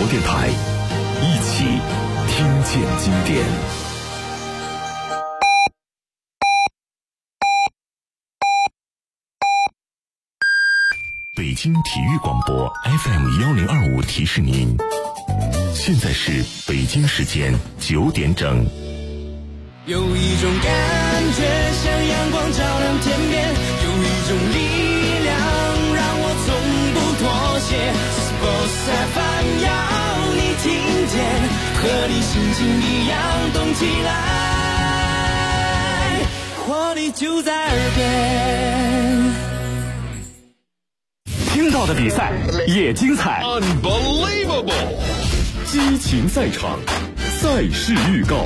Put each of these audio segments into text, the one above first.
电台，一起听见经典。北京体育广播 FM1025 提示您，现在是北京时间9点整。 有一种感觉像阳光照亮天边，有一种力量让我从不妥协。Sports FM 要你听见，和你心情一样动起来，活力就在耳边。 听到的比赛也精彩 Unbelievable， 激情赛场，赛事预告。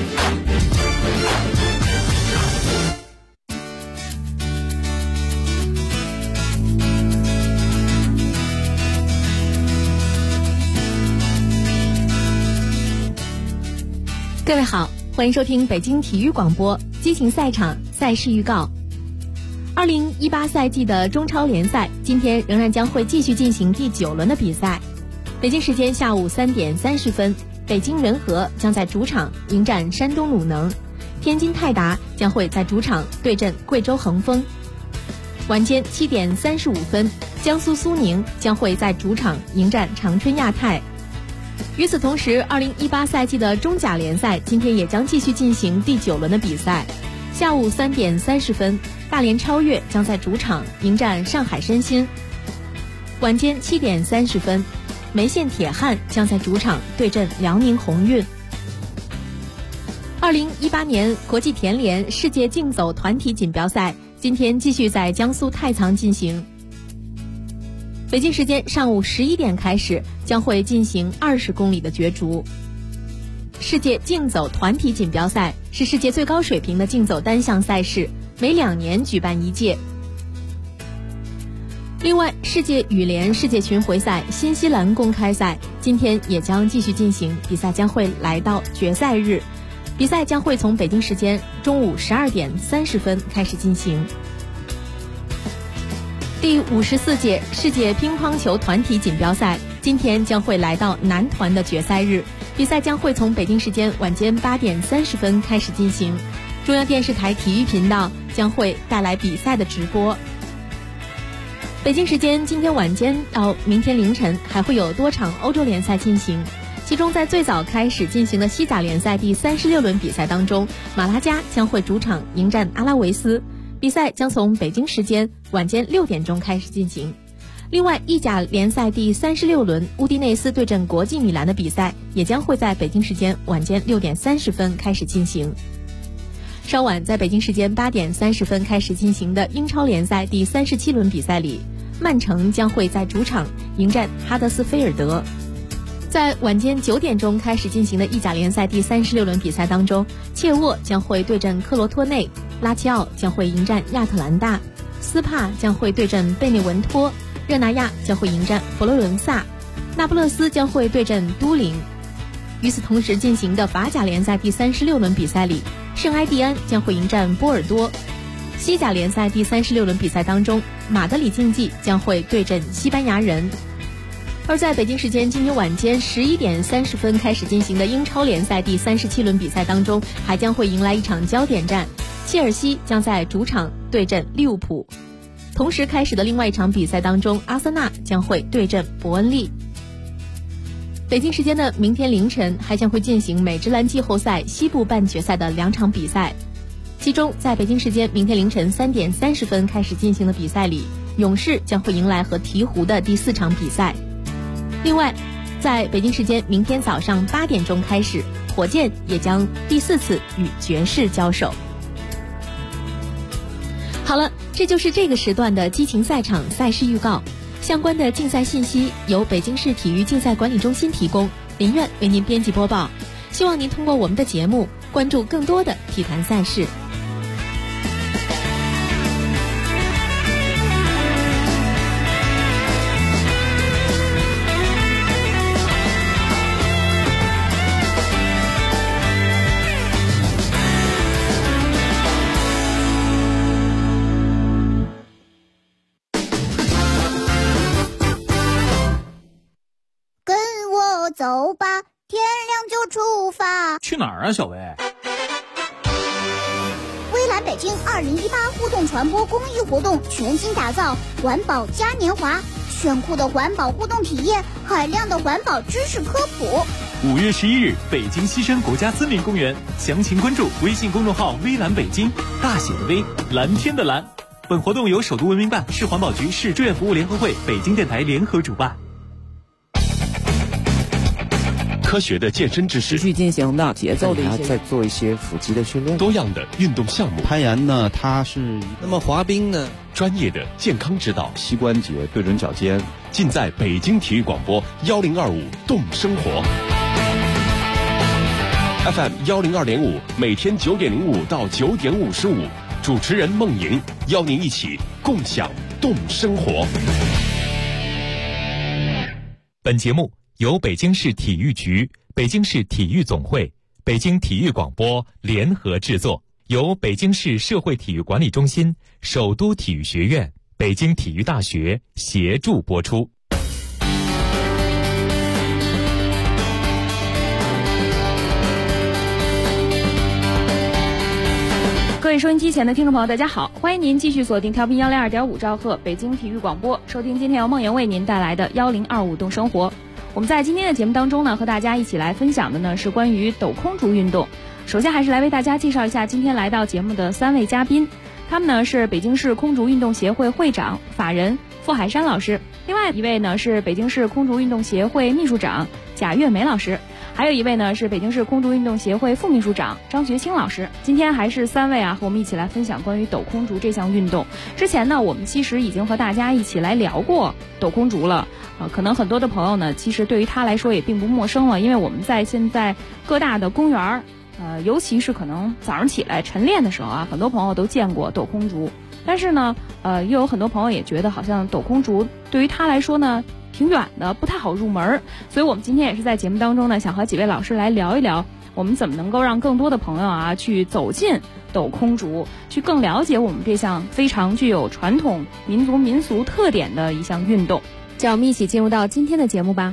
各位好，欢迎收听北京体育广播激情赛场赛事预告。2018赛季的中超联赛今天仍然将会继续进行第9轮的比赛。北京时间下午3点30分，北京人和将在主场迎战山东鲁能，天津泰达将会在主场对阵贵州恒丰。晚间7点35分，江苏苏宁将会在主场迎战长春亚泰。与此同时，2018赛季的中甲联赛今天也将继续进行第9轮的比赛。下午3点30分，大连超越将在主场迎战上海申鑫。晚间7点30分，梅县铁汉将在主场对阵辽宁宏运。2018年国际田联世界竞走团体锦标赛今天继续在江苏太仓进行。北京时间上午11点开始，将会进行20公里的角逐。世界竞走团体锦标赛是世界最高水平的竞走单项赛事，每2年举办一届。另外，世界羽联世界巡回赛新西兰公开赛今天也将继续进行，比赛将会来到决赛日，比赛将会从北京时间中午12点30分开始进行。第54届世界乒乓球团体锦标赛今天将会来到男团的决赛日，比赛将会从北京时间晚间8点30分开始进行。中央电视台体育频道将会带来比赛的直播。北京时间今天晚间到明天凌晨还会有多场欧洲联赛进行，其中在最早开始进行的西甲联赛第36轮比赛当中，马拉加将会主场迎战阿拉维斯，比赛将从北京时间晚间6点钟开始进行。另外，意甲联赛第36轮乌迪内斯对阵国际米兰的比赛也将会在北京时间晚间6点30分开始进行。稍晚在北京时间8点30分开始进行的英超联赛第37轮比赛里，曼城将会在主场迎战哈德斯菲尔德。在晚间9点钟开始进行的意甲联赛第36轮比赛当中，切沃将会对阵克罗托内，拉齐奥将会迎战亚特兰大，斯帕将会对阵贝内文托，热那亚将会迎战佛罗伦萨，那不勒斯将会对阵都灵。与此同时进行的法甲联赛第36轮比赛里，圣埃蒂安将会迎战波尔多。西甲联赛第36轮比赛当中，马德里竞技将会对阵西班牙人。而在北京时间今天晚间11点30分开始进行的英超联赛第37轮比赛当中，还将会迎来一场焦点战，切尔西将在主场对阵利物浦。同时开始的另外一场比赛当中，阿森纳将会对阵伯恩利。北京时间的明天凌晨还将会进行美职篮季后赛西部半决赛的2场比赛，其中在北京时间明天凌晨3点30分开始进行的比赛里，勇士将会迎来和鹈鹕的第4场比赛。另外，在北京时间明天早上8点钟开始，火箭也将第4次与爵士交手。好了，这就是这个时段的激情赛场赛事预告。相关的竞赛信息由北京市体育竞赛管理中心提供，林苑为您编辑播报。希望您通过我们的节目关注更多的体坛赛事。 我走吧，天亮就出发。 去哪儿啊，小薇？ 微蓝北京2018互动传播公益活动全新打造，环保嘉年华，炫酷的环保互动体验，海量的环保知识科普。 5月11日，北京西山国家森林公园，详情关注微信公众号“微蓝北京”，大写的微，蓝天的蓝。本活动由首都文明办、市环保局、市志愿服务联合会、北京电台联合主办。 科学的健身知识， 持续进行的节奏的一些， 再做一些腹肌的训练， 多样的运动项目， 攀岩呢，它是那么滑冰呢， 专业的健康指导， 膝关节对准脚尖， 尽在北京体育广播1025动生活 FM 102.5，每天9点05到9点55，主持人孟莹邀您一起共享动生活。 本节目由北京市体育局、北京市体育总会、北京体育广播联合制作，由北京市社会体育管理中心、首都体育学院、北京体育大学协助播出。 各位收音机前的听众朋友，大家好，欢迎您继续锁定调频102.5兆赫北京体育广播，收听今天由孟莹为您带来的1025动生活。我们在今天的节目当中呢，和大家一起来分享的呢是关于抖空竹运动。首先还是来为大家介绍一下今天来到节目的3位嘉宾，他们呢是北京市空竹运动协会会长、法人傅海山老师，另外一位呢是北京市空竹运动协会秘书长贾月梅老师，还有一位呢是北京市空竹运动协会副秘书长张学清老师。今天还是3位和我们一起来分享关于抖空竹这项运动。之前呢，我们其实已经和大家一起来聊过抖空竹了。可能很多的朋友呢，其实对于他来说也并不陌生了，因为我们在现在各大的公园尤其是可能早上起来晨练的时候很多朋友都见过抖空竹。但是呢，又有很多朋友也觉得好像抖空竹对于他来说呢挺远的，不太好入门。所以我们今天也是在节目当中呢，想和几位老师来聊一聊，我们怎么能够让更多的朋友去走进抖空竹，去更了解我们这项非常具有传统民族民俗特点的一项运动。让我们一起进入到今天的节目吧。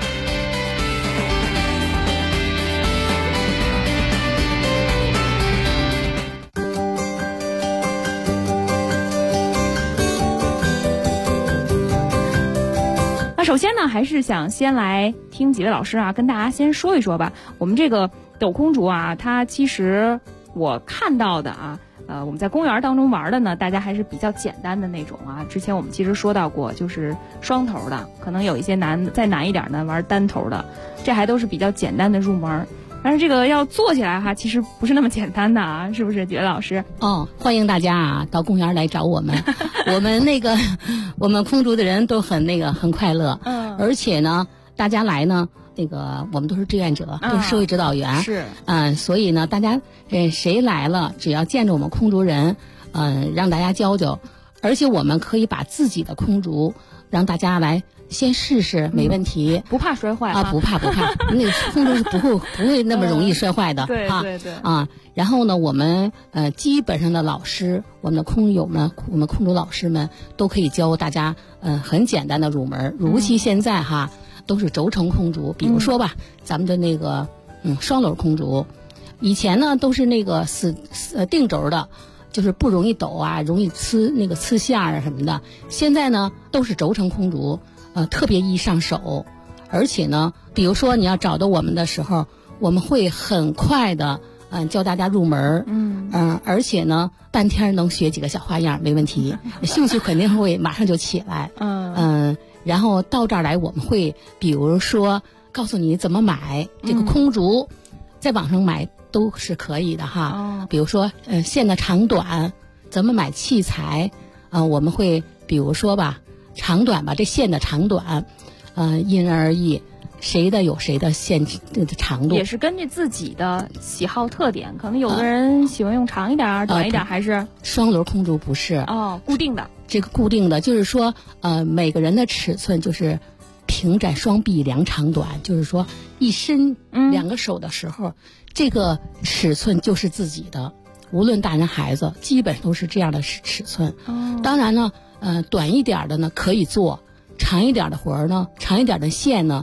那首先呢，还是想先来听几位老师跟大家先说一说吧。我们这个抖空竹它其实我看到的我们在公园当中玩的呢，大家还是比较简单的那种之前我们其实说到过，就是双头的，可能有一些再难一点呢，玩单头的，这还都是比较简单的入门。但是这个要做起来其实不是那么简单的是不是，几位老师？ 欢迎大家到公园来找我们。我们空竹的人都很快乐，而且呢，大家来呢。我们都是志愿者，都是社会指导员， 是， 所以呢，大家谁来了，只要见着我们空竹人，让大家教教，而且我们可以把自己的空竹让大家来先试试，没问题， 不怕摔坏不怕，那个空竹是不会那么容易摔坏的， 对然后呢，我们基本上的老师，我们的空友们，我们空竹老师们都可以教大家很简单的入门，如其现在都是轴承空竹，比如说吧，咱们的那个双篓空竹，以前呢都是那个定轴的，就是不容易抖容易呲线什么的。现在呢都是轴承空竹，特别易上手，而且呢，比如说你要找到我们的时候，我们会很快的教大家入门，而且呢半天能学几个小花样没问题，兴趣肯定会马上就起来，然后到这儿来，我们会比如说告诉你怎么买这个空竹，在网上买都是可以的比如说线的长短，怎么买器材，我们会比如说吧，长短吧，这线的长短，因人而异，谁的有谁的线的长度， 也是根据自己的喜好特点，可能有的人喜欢用长一点短一点，还是双篓空竹不是固定的。 这个固定的就是说每个人的尺寸就是平展双臂量长短，就是说一伸两个手的时候，这个尺寸就是自己的，无论大人孩子基本都是这样的尺寸。当然呢短一点的呢可以做，长一点的活呢，长一点的线呢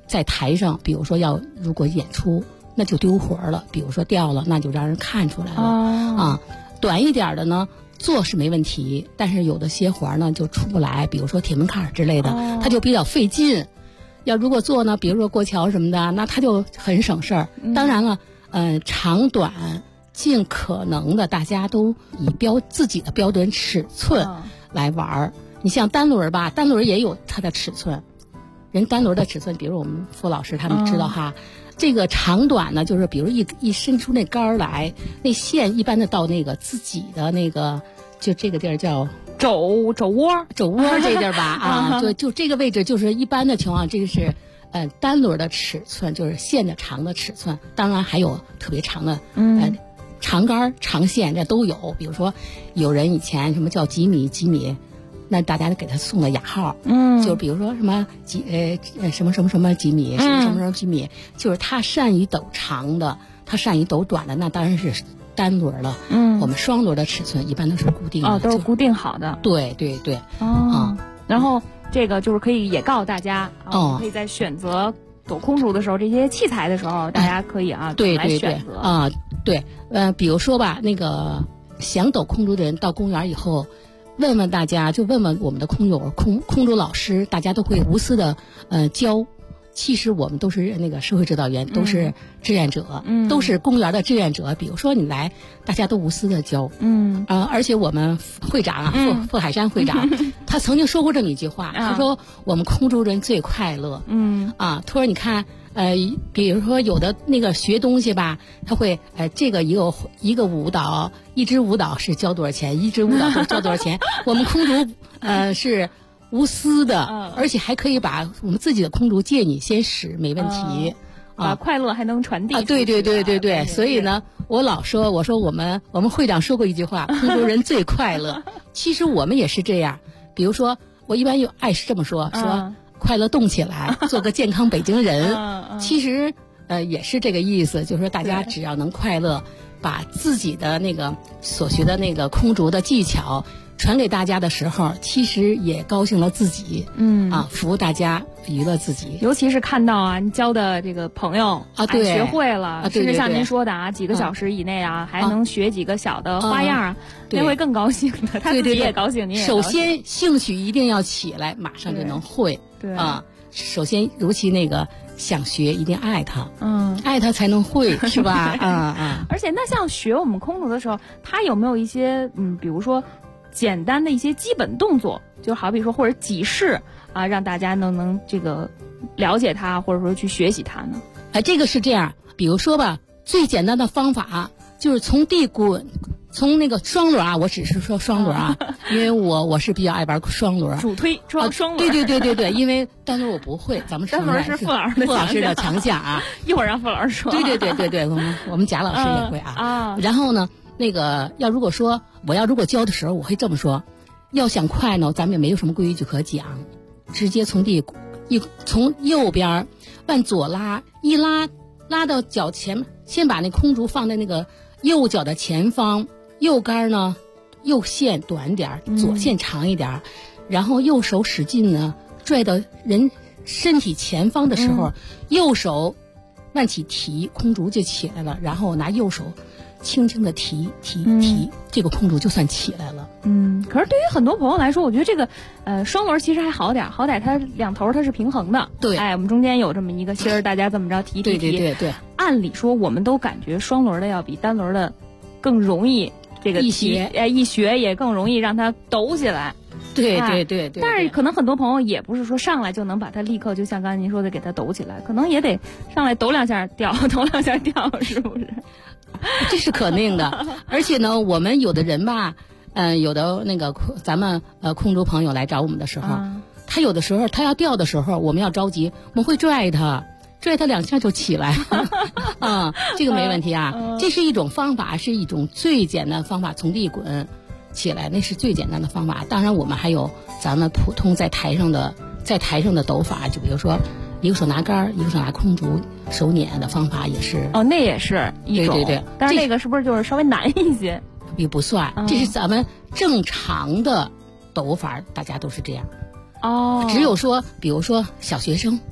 在台上，比如说如果演出，那就丢活了，比如说掉了，那就让人看出来了、啊。短一点的呢，做是没问题，但是有的些活呢就出不来，比如说铁门槛之类的，它就比较费劲。要如果做呢，比如说过桥什么的，那它就很省事儿。当然了，长短尽可能的大家都以自己的标准尺寸来玩儿。你像单轮吧，单轮也有它的尺寸，人单轮的尺寸，比如我们傅老师他们知道哈，这个长短呢，就是比如一伸出那杆儿来，那线一般的到那个自己的那个，就这个地儿叫肘窝这地儿吧啊，就这个位置，就是一般的情况，这个是单轮的尺寸，就是线的长的尺寸。当然还有特别长的长杆长线，这都有。比如说有人以前什么叫几米，那大家给他送个雅号，就比如说什么什么几米，什么几米，就是他善于抖长的，他善于抖短的，那当然是单轮了。我们双轮的尺寸一般都是固定的， 都是固定好的。 对。 然后这个就是可以也告诉大家，可以在选择抖空竹的时候，这些器材的时候，大家可以对来选择啊，对，比如说吧，那个想抖空竹的人到公园以后，问问大家，就问问我们的空友空竹老师，大家都会无私的教。其实我们都是那个社会指导员，都是志愿者，都是公园的志愿者。比如说你来，大家都无私的教，而且我们会长傅海山会长，他曾经说过这么一句话，他说我们空竹人最快乐，他说你看，比如说有的那个学东西吧，他会这个一个舞蹈，一支舞蹈是交多少钱，一支舞蹈是交多少钱，我们空竹是无私的，而且还可以把我们自己的空竹借你先使，没问题。 把快乐还能传递。 对。所以呢，我说我们会长说过一句话，空竹人最快乐。其实我们也是这样。比如说，我一般爱是这么说，快乐动起来，做个健康北京人。其实也是这个意思，就是说大家只要能快乐，把自己的那个所学的那个空竹的技巧传给大家的时候，其实也高兴了自己，服务大家，娱乐自己。 尤其是看到你交的这个朋友对， 学会了， 甚至像您说的几个小时以内还能学几个小的花样那会更高兴的。他自己也高兴，你也高兴。 首先兴趣一定要起来，马上就能会。 对首先尤其那个想学，一定爱他，爱他才能会，是吧？ 而且那像学我们空竹的时候，他有没有一些比如说简单的一些基本动作，就好比说或者几式让大家能这个了解它，或者说去学习它呢？ 这个是这样，比如说吧，最简单的方法就是从地滚，从那个双轮我只是说双轮因为我是比较爱玩双轮， 主推双轮。 对，因为单轮我不会，咱们单轮是傅老师的强项一会儿让傅老师说。 对，我们贾老师也会然后呢，那个如果说如果教的时候，我会这么说，要想快呢，咱们也没有什么规矩可讲，直接从右边往左拉，一拉到脚前，先把那空竹放在那个右脚的前方，右杆呢右线短点，左线长一点，然后右手使劲呢拽到人身体前方的时候，右手往起提，空竹就起来了，然后拿右手轻轻的提，这个空竹就算起来了。 可是对于很多朋友来说，我觉得这个双轮其实还好点，好歹它两头它是平衡的。 对， 我们中间有这么一个芯儿，大家这么着提。 对。 按理说，我们都感觉双轮的要比单轮的更容易这个一学也更容易让它抖起来。 对。 但是可能很多朋友也不是说上来就能把它立刻就像刚才您说的给它抖起来，可能也得上来抖两下掉，抖两下掉，是不是？ 这是肯定的。而且呢，我们有的人吧，有的那个咱们空竹朋友来找我们的时候，他有的时候他要掉的时候，我们要着急，我们会拽他两下就起来这个没问题这是一种方法，是一种最简单的方法，从地滚起来，那是最简单的方法。当然我们还有咱们普通在台上的抖法，就比如说一个手拿杆，一个手拿空竹，手捻的方法也是。 那也是一种。 对。 但是那个是不是就是稍微难一些？ 也不算，这是咱们正常的抖法，大家都是这样。只有说，比如说小学生，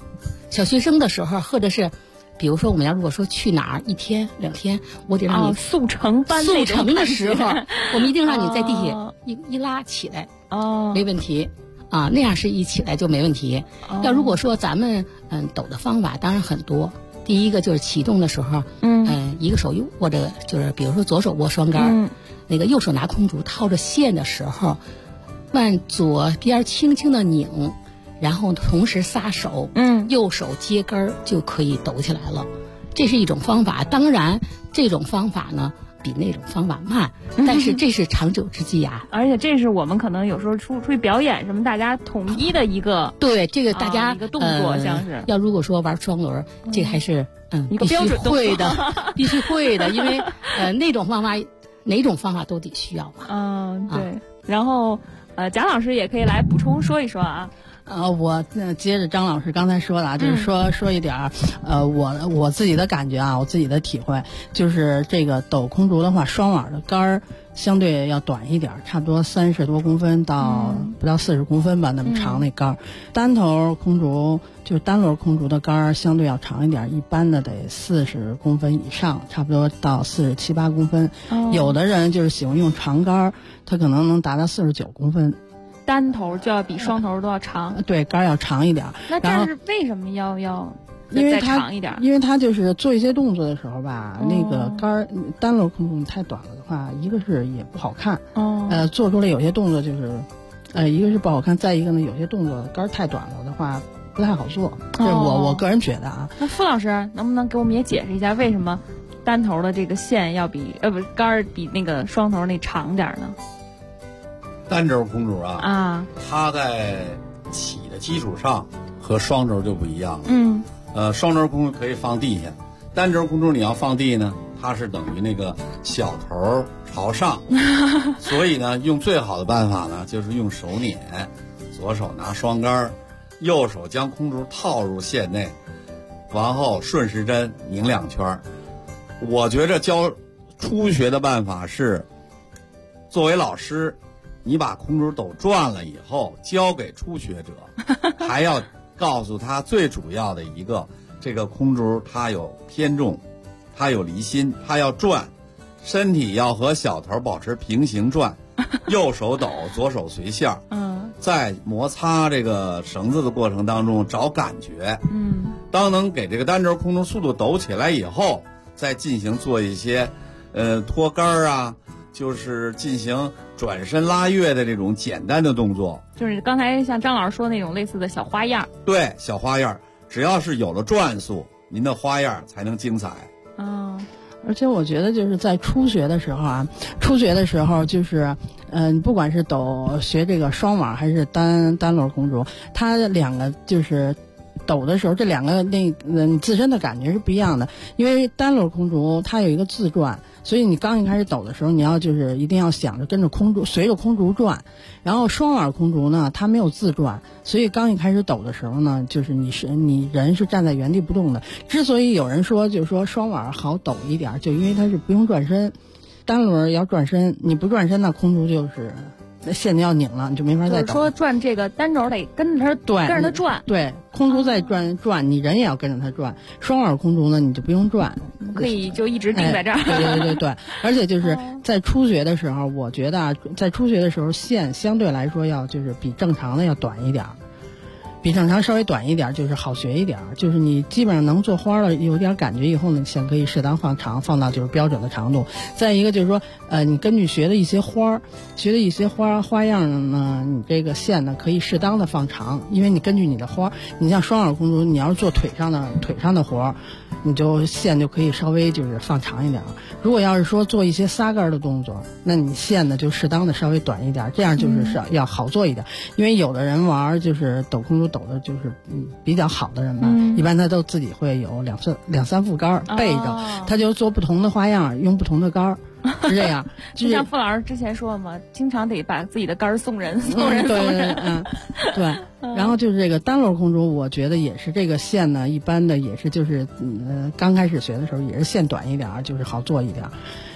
小学生的时候，或者是比如说我们要如果说去哪儿1天2天，我得让你速成班速成的时候，我们一定让你在地铁一拉起来，没问题啊，那样是一起来就没问题。要如果说咱们抖的方法当然很多，第一个就是启动的时候，一个手握着，就是比如说左手握双杆，那个右手拿空竹套着线的时候，往左边轻轻的拧，然后同时撒手，右手接杆儿就可以抖起来了。这是一种方法，当然这种方法呢比那种方法慢，但是这是长久之计啊。 而且这是我们可能有时候出去表演什么，大家统一的一个对这个大家一个动作，像是要如果说玩双轮，这个还是一个标准会的，必须会的，因为那种方法哪种方法都得需要嘛。 对。然后贾老师也可以来补充说一说啊。 我接着张老师刚才说的啊，就是说一点儿，我自己的感觉啊，我自己的体会，就是这个抖空竹的话，双网的杆儿相对要短一点，差不多30多公分到不到40公分吧，那么长那杆儿。单头空竹就是单轮空竹的杆儿相对要长一点，一般的得40公分以上，差不多到47、8公分。有的人就是喜欢用长杆儿，他可能能达到49公分。 单头就要比双头都要长， 对，杆要长一点。 那这是为什么要再长一点？ 因为它就是做一些动作的时候吧，那个杆单轮空竹太短了的话，一个是也不好看，做出来有些动作就是，一个是不好看，再一个呢，有些动作杆太短了的话不太好做。这是我个人觉得啊。 那傅老师能不能给我们也解释一下，为什么单头的这个线要比杆比那个双头那长点呢？ 单轴空竹它在起的基础上和双轴就不一样了。双轴空竹可以放地下，单轴空竹你要放地呢，它是等于那个小头朝上，所以呢，用最好的办法呢，就是用手捻，左手拿双杆，右手将空竹套入线内，然后顺时针拧2圈。我觉着教初学的办法是，作为老师。你把空竹抖转了以后，交给初学者，还要告诉他最主要的一个，这个空竹它有偏重，它有离心，它要转，身体要和小头保持平行转，右手抖，左手随线。在摩擦这个绳子的过程当中找感觉。当能给这个单轴空竹速度抖起来以后，再进行做一些，脱杆啊。就是进行转身拉跃的这种简单的动作， 就是刚才像张老师说那种类似的小花样。 对，小花样，只要是有了转速，您的花样才能精彩。 而且我觉得就是在初学的时候就是，不管是学这个双网还是单轮空竹，它两个就是抖的时候，这两个你自身的感觉是不一样的。因为单轮空竹它有一个自转，所以你刚一开始抖的时候，你要就是一定要想着跟着空竹，随着空竹转。然后双网空竹呢，它没有自转，所以刚一开始抖的时候呢，就是你人是站在原地不动的。之所以有人说就是说双网好抖一点，就因为它是不用转身，单轮要转身，你不转身那空竹就是线就要拧了，你就没法再抖。 就是说转这个单轴得跟着它转， 对，空竹在转，你人也要跟着它转。双网空竹呢，你就不用转， 可以就一直定在这儿。 对，而且就是在初学的时候，我觉得在初学的时候，线相对来说要就是比正常的要短一点。比正常稍微短一点，就是好学一点，就是你基本上能做花了，有点感觉以后呢，线可以适当放长，放到就是标准的长度。再一个就是说，你根据学的一些花样呢，你这个线呢可以适当的放长，因为你根据你的花，你像双网空竹，你要是做腿上的活，你就线就可以稍微就是放长一点。如果要是说做一些撒杆的动作，那你线呢就适当的稍微短一点，这样就是要好做一点。因为有的人玩就是抖空竹抖的就是比较好的人吧，一般他都自己会有两三副杆备着，他就做不同的花样，用不同的杆是这样。 就像傅老师之前说嘛，经常得把自己的杆送人。 对。然后就是这个单轮空竹，我觉得也是这个线呢，一般的也是就是刚开始学的时候也是线短一点，就是好做一点。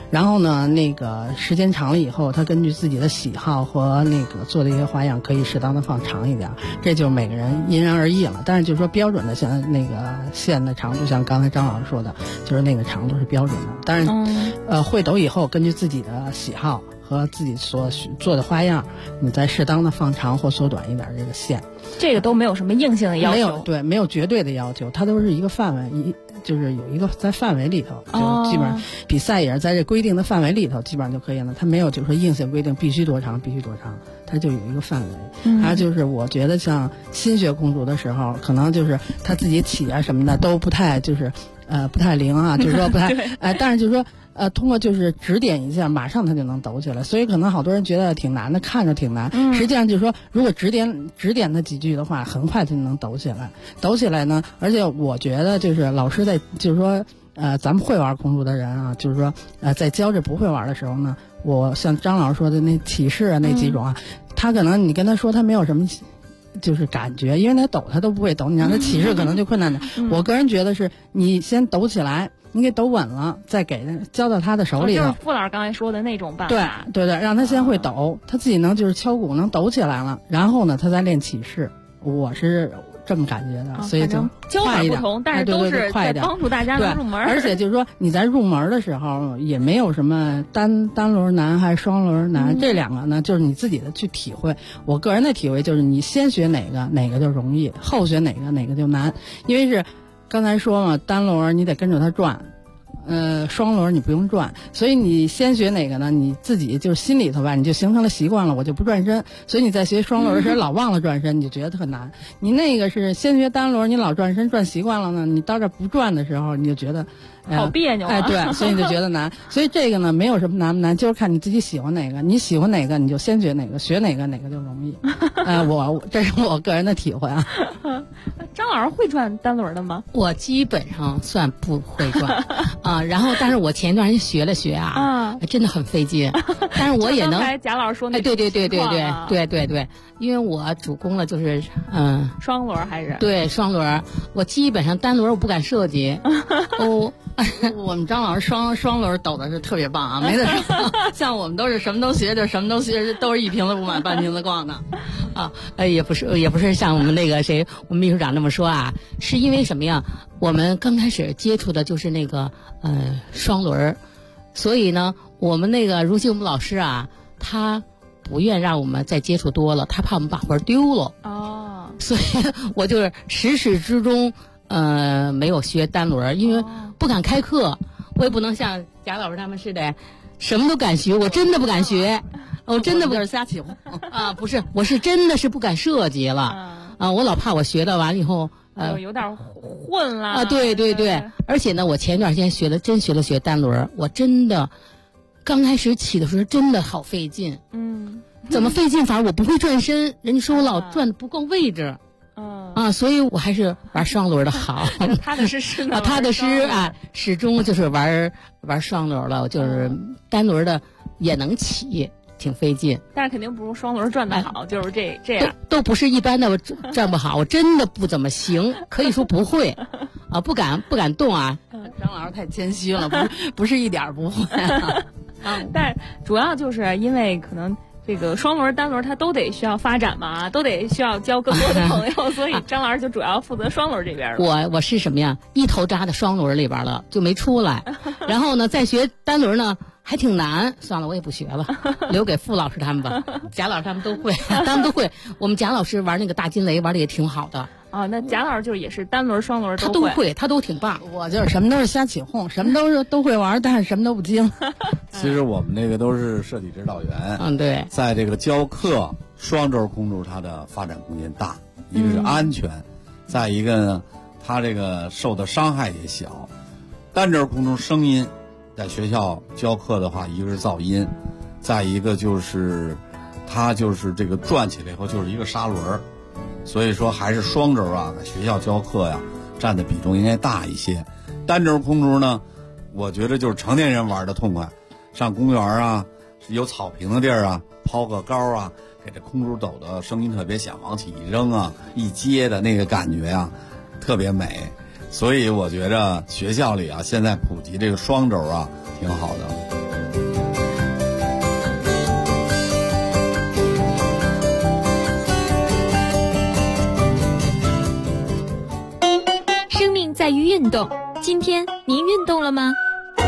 然后呢，那个时间长了以后，他根据自己的喜好和那个做的一些花样，可以适当的放长一点，这就是每个人因人而异了。但是就是说标准的像那个线的长度，像刚才张老师说的，就是那个长度是标准的。但是会抖以后，根据自己的喜好和自己所做的花样，你再适当的放长或缩短一点这个线。 这个都没有什么硬性的要求， 没有，对，没有绝对的要求，它都是一个范围，就是有一个在范围里头，就基本上比赛也是在这规定的范围里头，基本上就可以了。它没有就是说硬性规定必须多长，必须多长，它就有一个范围。还有就是我觉得像新学公主的时候，可能就是她自己起啊什么的都不太就是不太灵啊，就是说不太但是就是说。通过就是指点一下，马上他就能抖起来，所以可能好多人觉得挺难的，看着挺难。实际上就是说，如果指点他几句的话，很快他就能抖起来。抖起来呢，而且我觉得就是老师在就是说，咱们会玩空竹的人啊，就是说，在教这不会玩的时候呢，我像张老师说的那起势啊那几种啊，他可能你跟他说他没有什么。就是感觉，因为他抖他都不会抖，你让他起势可能就困难点。我个人觉得是你先抖起来，你给抖稳了，再给交到他的手里头。 就是傅老师刚才说的那种办法。 对，让他先会抖，他自己能就是敲鼓能抖起来了，然后呢他再练起势。我是这么感觉的，所以就教法不同，但是都是在帮助大家能入门。 而且就是说你在入门的时候也没有什么单轮难还是双轮难，这两个呢就是你自己的去体会。我个人的体会就是你先学哪个就容易，后学哪个就难。因为是刚才说嘛，单轮你得跟着它转。双轮你不用转，所以你先学哪个呢？你自己就是心里头吧，你就形成了习惯了，我就不转身。所以你在学双轮的时候老忘了转身，你就觉得特难。你那个是先学单轮，你老转身转习惯了呢，你到这不转的时候，你就觉得好别扭啊。 对，所以你就觉得难。所以这个呢，没有什么难不难，就是看你自己喜欢哪个。你喜欢哪个，你就先学哪个，学哪个就容易。这是我个人的体会啊。 张老师会转单轮的吗？ 我基本上算不会转啊，然后但是我前一段时间学了学啊，真的很费劲，但是我也能。 刚才贾老师说那对，因为我主攻了就是双轮还是对双轮，我基本上单轮我不敢设计。 我们张老师双轮抖的是特别棒啊，没得说。像我们都是什么都学，就什么都学，都是一瓶子不满半瓶子逛的啊。也不是像我们那个谁，我们秘书长这么说啊，是因为什么呀？我们刚开始接触的就是那个双轮，所以呢，我们那个如今我们老师啊，他不愿让我们再接触多了，他怕我们把活丢了。所以我就是始至终没有学单轮，因为不敢开课，我也不能像贾老师他们似的什么都敢学，我真的不敢学，我真的不敢瞎起哄啊！不是，我是真的是不敢设计了啊！我老怕我学到完了以后有点混了啊！对，而且呢，我前段时间学了学单轮，我真的刚开始起的时候真的好费劲，怎么费劲法？我不会转身，人家说我老转的不够位置。所以我还是玩双轮的好。 踏踏实实啊，踏踏实啊，始终就是玩双轮了，就是单轮的也能起，挺费劲。 但是肯定不如双轮转的好，就是这样。 都不是一般的，我转不好，我真的不怎么行，可以说不会啊，不敢动啊。 张老师太谦虚了，不是一点不会。 但主要就是因为可能。这个双轮单轮它都得需要发展嘛，都得需要交更多的朋友，所以张老师就主要负责双轮这边了。我是什么呀？一头扎在双轮里边了，就没出来。然后呢，再学单轮呢，还挺难。算了，我也不学了，留给傅老师他们吧。贾老师他们都会，他们都会。我们贾老师玩那个大金雷玩的也挺好的。 那贾老师就是也是单轮双轮他都会，他都挺棒。 我就是什么都是瞎起哄，什么都会玩，但是什么都不精。 其实我们那个都是设计指导员， 对， 在这个教课双轴空竹它的发展空间大，一个是安全，再一个呢，它这个受的伤害也小。单轴空竹声音在学校教课的话，一个是噪音，再一个就是它就是这个转起来以后就是一个砂轮。所以说还是双轴啊，在学校教课呀，占的比重应该大一些。单轴空竹呢，我觉得就是成年人玩的痛快，上公园啊，有草坪的地儿啊，抛个高啊，给这空竹抖的声音特别响，往起一扔啊，一接的那个感觉啊，特别美。所以我觉着学校里啊，现在普及这个双轴啊，挺好的。 运动。今天您运动了吗？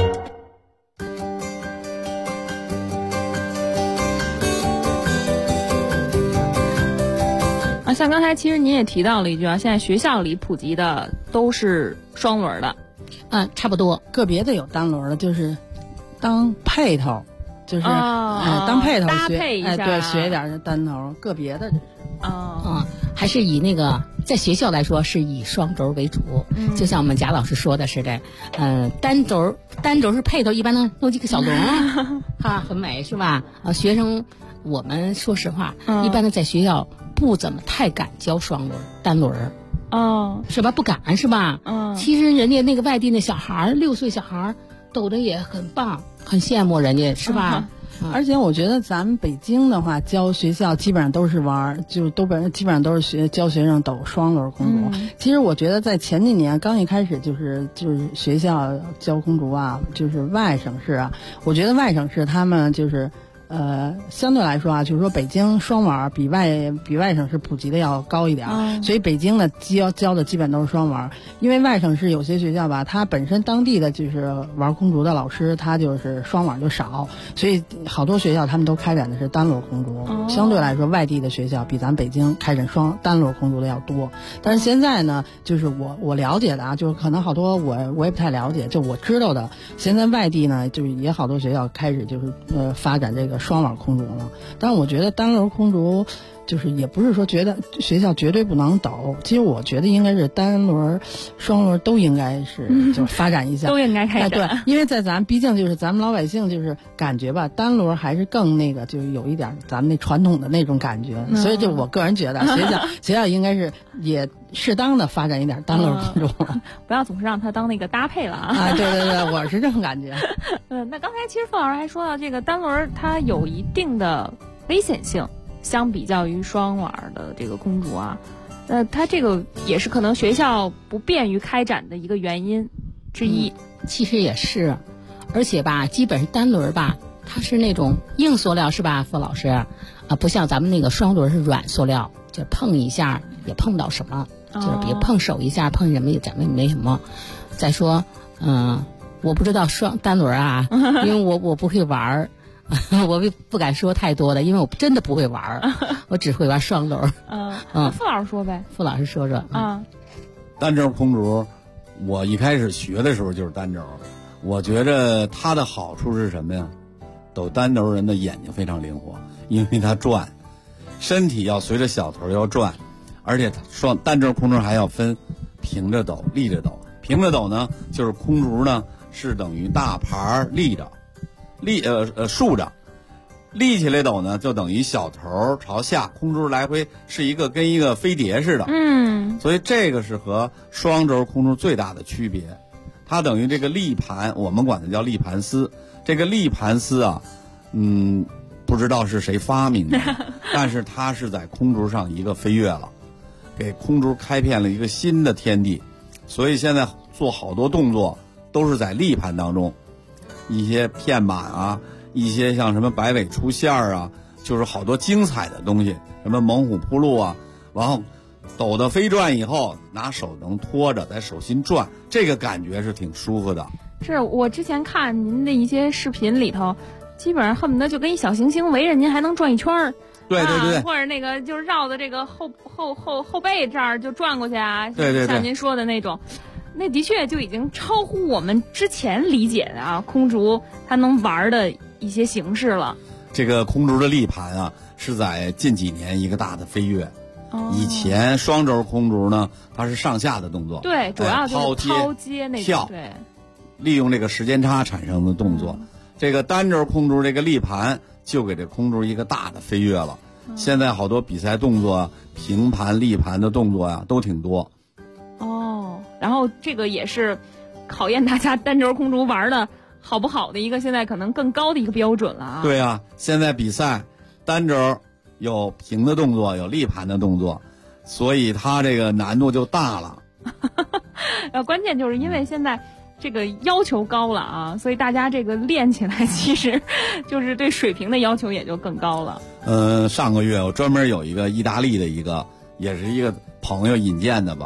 像刚才其实您也提到了一句啊，现在学校里普及的都是双轮的， 差不多，个别的有单轮的，就是当配头，就是当配头搭配一下， 对，学一点单头，个别的还是以那个在学校来说是以双轴为主，就像我们贾老师说的似的，单轴是配头，一般能弄几个小龙很美是吧？学生我们说实话，一般的在学校不怎么太敢教双轮单轮是吧？不敢是吧？其实人家那个外地那小孩6岁小孩抖得也很棒，很羡慕人家是吧？ 而且我觉得咱们北京的话，教学校基本上都是玩，就基本上都是教学生抖双轮空竹。其实我觉得在前几年刚一开始就是学校教空竹啊，就是外省市啊，我觉得外省市他们就是相对来说啊，就是说北京双玩比外省市普及的要高一点，所以北京的教的基本都是双玩。因为外省市有些学校吧，它本身当地的就是玩空竹的老师，他就是双玩就少，所以好多学校他们都开展的是单轮空竹。相对来说，外地的学校比咱北京开展单轮空竹的要多。但是现在呢，就是我了解的啊，就是可能好多我也不太了解，就我知道的，现在外地呢，就是也好多学校开始就是发展这个双轮空竹了。但是我觉得单轮空竹就是也不是说觉得学校绝对不能抖，其实我觉得应该是单轮双轮都应该是就发展一下， 都应该开展。 对，因为毕竟就是咱们老百姓就是感觉吧，单轮还是更那个，就有一点咱们那传统的那种感觉，所以就我个人觉得学校应该是也适当的发展一点单轮空竹， 不要总是让它当那个搭配了啊！对，我是这么感觉。 那刚才其实傅老师还说到这个单轮它有一定的危险性，相比较于双玩的这个空竹啊，它这个也是可能学校不便于开展的一个原因之一。 其实也是，而且吧，基本上单轮吧，它是那种硬塑料是吧，傅老师不像咱们那个双轮是软塑料，就碰一下也碰不到什么，就是比如碰手一下碰什么咱们没什么。再说我不知道单轮啊，因为我不会玩我不敢说太多的，因为我真的不会玩我只会玩双轮。 傅老师说呗。 傅老师说说单轴空竹，我一开始学的时候就是单轴，我觉着它的好处是什么呀？抖单轴人的眼睛非常灵活，因为它转，身体要随着小头要转，而且单轴空竹还要分平着抖、立着抖。平着抖呢，就是空竹呢是等于大盘立着。竖着，立起来抖呢，就等于小头朝下，空竹来回是跟一个飞碟似的。所以这个是和双轴空竹最大的区别。它等于这个立盘，我们管它叫立盘丝。这个立盘丝啊，不知道是谁发明的，但是它是在空竹上一个飞跃了，给空竹开遍了一个新的天地。所以现在做好多动作都是在立盘当中。一些片板啊，一些像什么摆尾出线啊，就是好多精彩的东西，什么猛虎扑鹿啊，然后抖的飞转以后，拿手能拖着在手心转，这个感觉是挺舒服的。 是我之前看您的一些视频里头，基本上恨不得就跟一小行星围着您还能转一圈儿。 对， 或者那个就绕着这个后背这儿就转过去啊， 对， 像您说的那种。那的确就已经超乎我们之前理解的啊，空竹它能玩的一些形式了。 这个空竹的立盘啊，是在近几年一个大的飞跃。以前双轴空竹呢，它是上下的动作， 对，主要就是抛接那跳， 对， 利用这个时间差产生的动作。这个单轴空竹这个立盘就给这空竹一个大的飞跃了。现在好多比赛动作，平盘、立盘的动作呀，都挺多。 然后这个也是考验大家单轴空竹玩的好不好的一个现在可能更高的一个标准了啊。 对啊，现在比赛单轴有平的动作，有立盘的动作，所以它这个难度就大了。 关键就是因为现在这个要求高了啊，所以大家这个练起来其实就是对水平的要求也就更高了。 上个月我专门有一个意大利的也是一个朋友引荐的吧。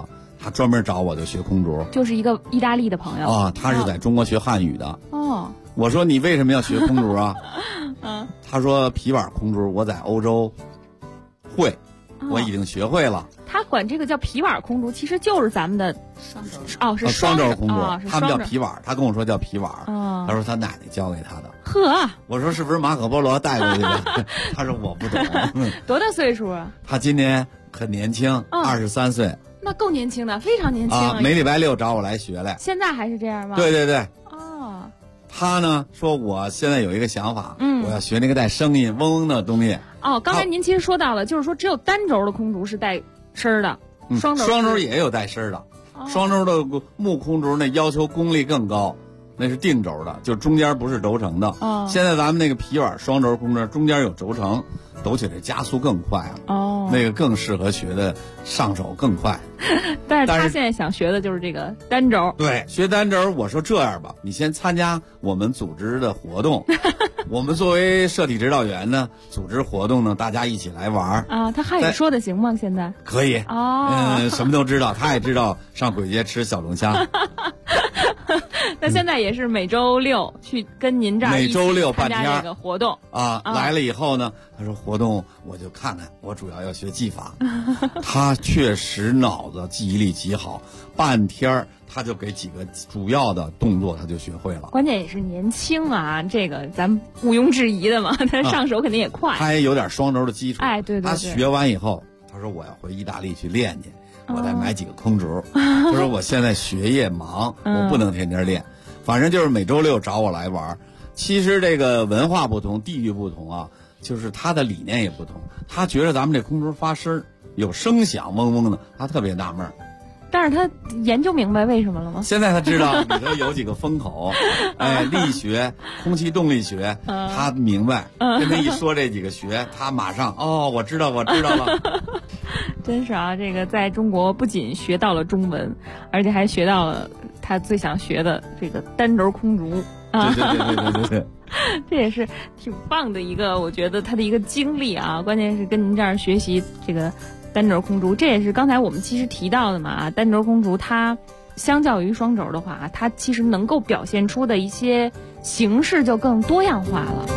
他专门找我就学空竹， 就是一个意大利的朋友啊，他是在中国学汉语的。 哦， 我说你为什么要学空竹啊？他说皮板空竹我在欧洲会，我已经学会了。 他管这个叫皮板空竹，其实就是咱们的是双轴空竹，他们叫皮板，他跟我说叫皮板。他说他奶奶教给他的。 呵， 我说是不是马可波罗带过去的？他说我不懂。 多大岁数啊？ 他今年很年轻，23岁。 那够年轻的，非常年轻啊！每礼拜六找我来学来。 现在还是这样吗？ 对对对。 哦。 他呢说，我现在有一个想法，我要学那个带声音嗡嗡的东西。 哦，刚才您其实说到了，就是说只有单轴的空竹是带声的，双轴也有带声的。双轴的木空竹那要求功力更高，那是定轴的，就中间不是轴承的。现在咱们那个皮板双轴空竹中间有轴承，抖起来加速更快了。那个更适合学的，上手更快。 但是他现在想学的就是这个单轴。 对，学单轴，我说这样吧，你先参加我们组织的活动。我们作为社体指导员呢，组织活动呢，大家一起来玩啊。他汉语说的行吗？现在可以哦， 什么都知道，他也知道上簋街吃小龙虾。 那现在也是每周六去跟您这儿每周六半天参加这个活动啊。来了以后呢，他说活动我就看看，我主要要学技法。他确实脑子记忆力极好，半天他就给几个主要的动作他就学会了。 关键也是年轻啊，这个咱毋庸置疑的嘛，他上手肯定也快。 他也有点双轴的基础。 哎，对对对。 他学完以后，他说我要回意大利去练去。我再买几个空竹。他说我现在学业忙，我不能天天练，反正就是每周六找我来玩。其实这个文化不同，地域不同啊，就是他的理念也不同。他觉得咱们这空竹发声有声响，嗡嗡的，他特别纳闷。 但是他研究明白为什么了吗？ 现在他知道里头有几个风口，力学、空气动力学，他明白。跟他一说这几个学，他马上我知道了。 真是啊，这个在中国不仅学到了中文，而且还学到了他最想学的这个单轴空竹。 对。 这也是挺棒的一个，我觉得他的一个经历啊。关键是跟您这儿学习这个单轴空竹，这也是刚才我们其实提到的嘛。单轴空竹它相较于双轴的话，它其实能够表现出的一些形式就更多样化了。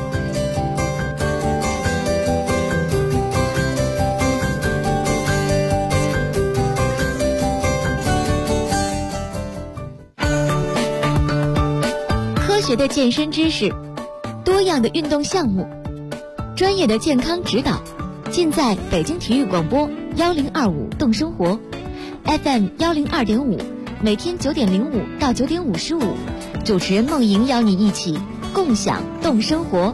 科学的健身知识，多样的运动项目，专业的健康指导，尽在北京体育广播1025动生活 FM 102.5，每天9点05到9点55，主持人梦莹邀你一起共享动生活。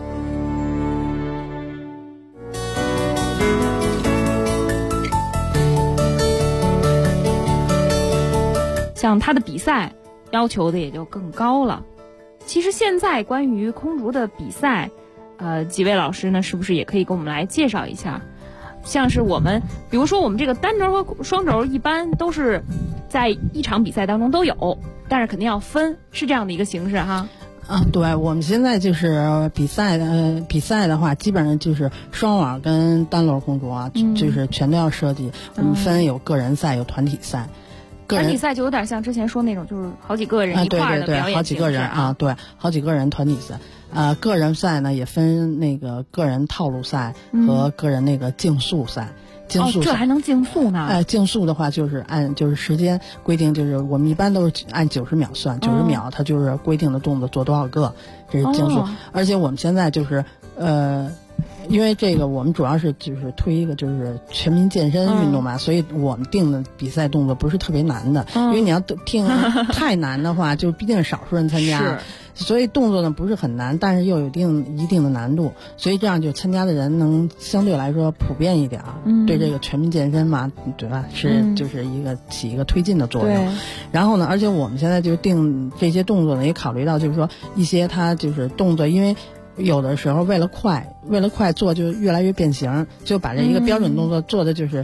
像他的比赛要求的也就更高了。其实现在关于空竹的比赛，几位老师呢，是不是也可以给我们来介绍一下？像是我们，比如说我们这个单轴和双轴一般都是在一场比赛当中都有，但是肯定要分，是这样的一个形式哈。 对，我们现在就是比赛的话，基本上就是双网跟单轮空竹啊，就是全都要设计。我们分有个人赛，有团体赛。 团体赛就有点像之前说那种，就是好几个人一块儿的表演形式。 好几个人啊，对，好几个人团体赛。个人赛呢也分那个个人套路赛和个人那个竞速赛。竞速这还能竞速呢？ 竞速的话就是就是时间规定，就是我们一般都是按90秒算，90秒它就是规定的动作做多少个，这是竞速。而且我们现在就是因为这个我们主要是就是推一个就是全民健身运动嘛，所以我们定的比赛动作不是特别难的，因为你要定太难的话，就毕竟是少数人参加，所以动作呢不是很难，但是又有一定的难度，所以这样就参加的人能相对来说普遍一点，对这个全民健身嘛，对吧？就是起一个推进的作用。然后呢，而且我们现在就定这些动作呢，也考虑到就是说一些它就是动作，因为有的时候为了快做就越来越变形，就把这一个标准动作做的就是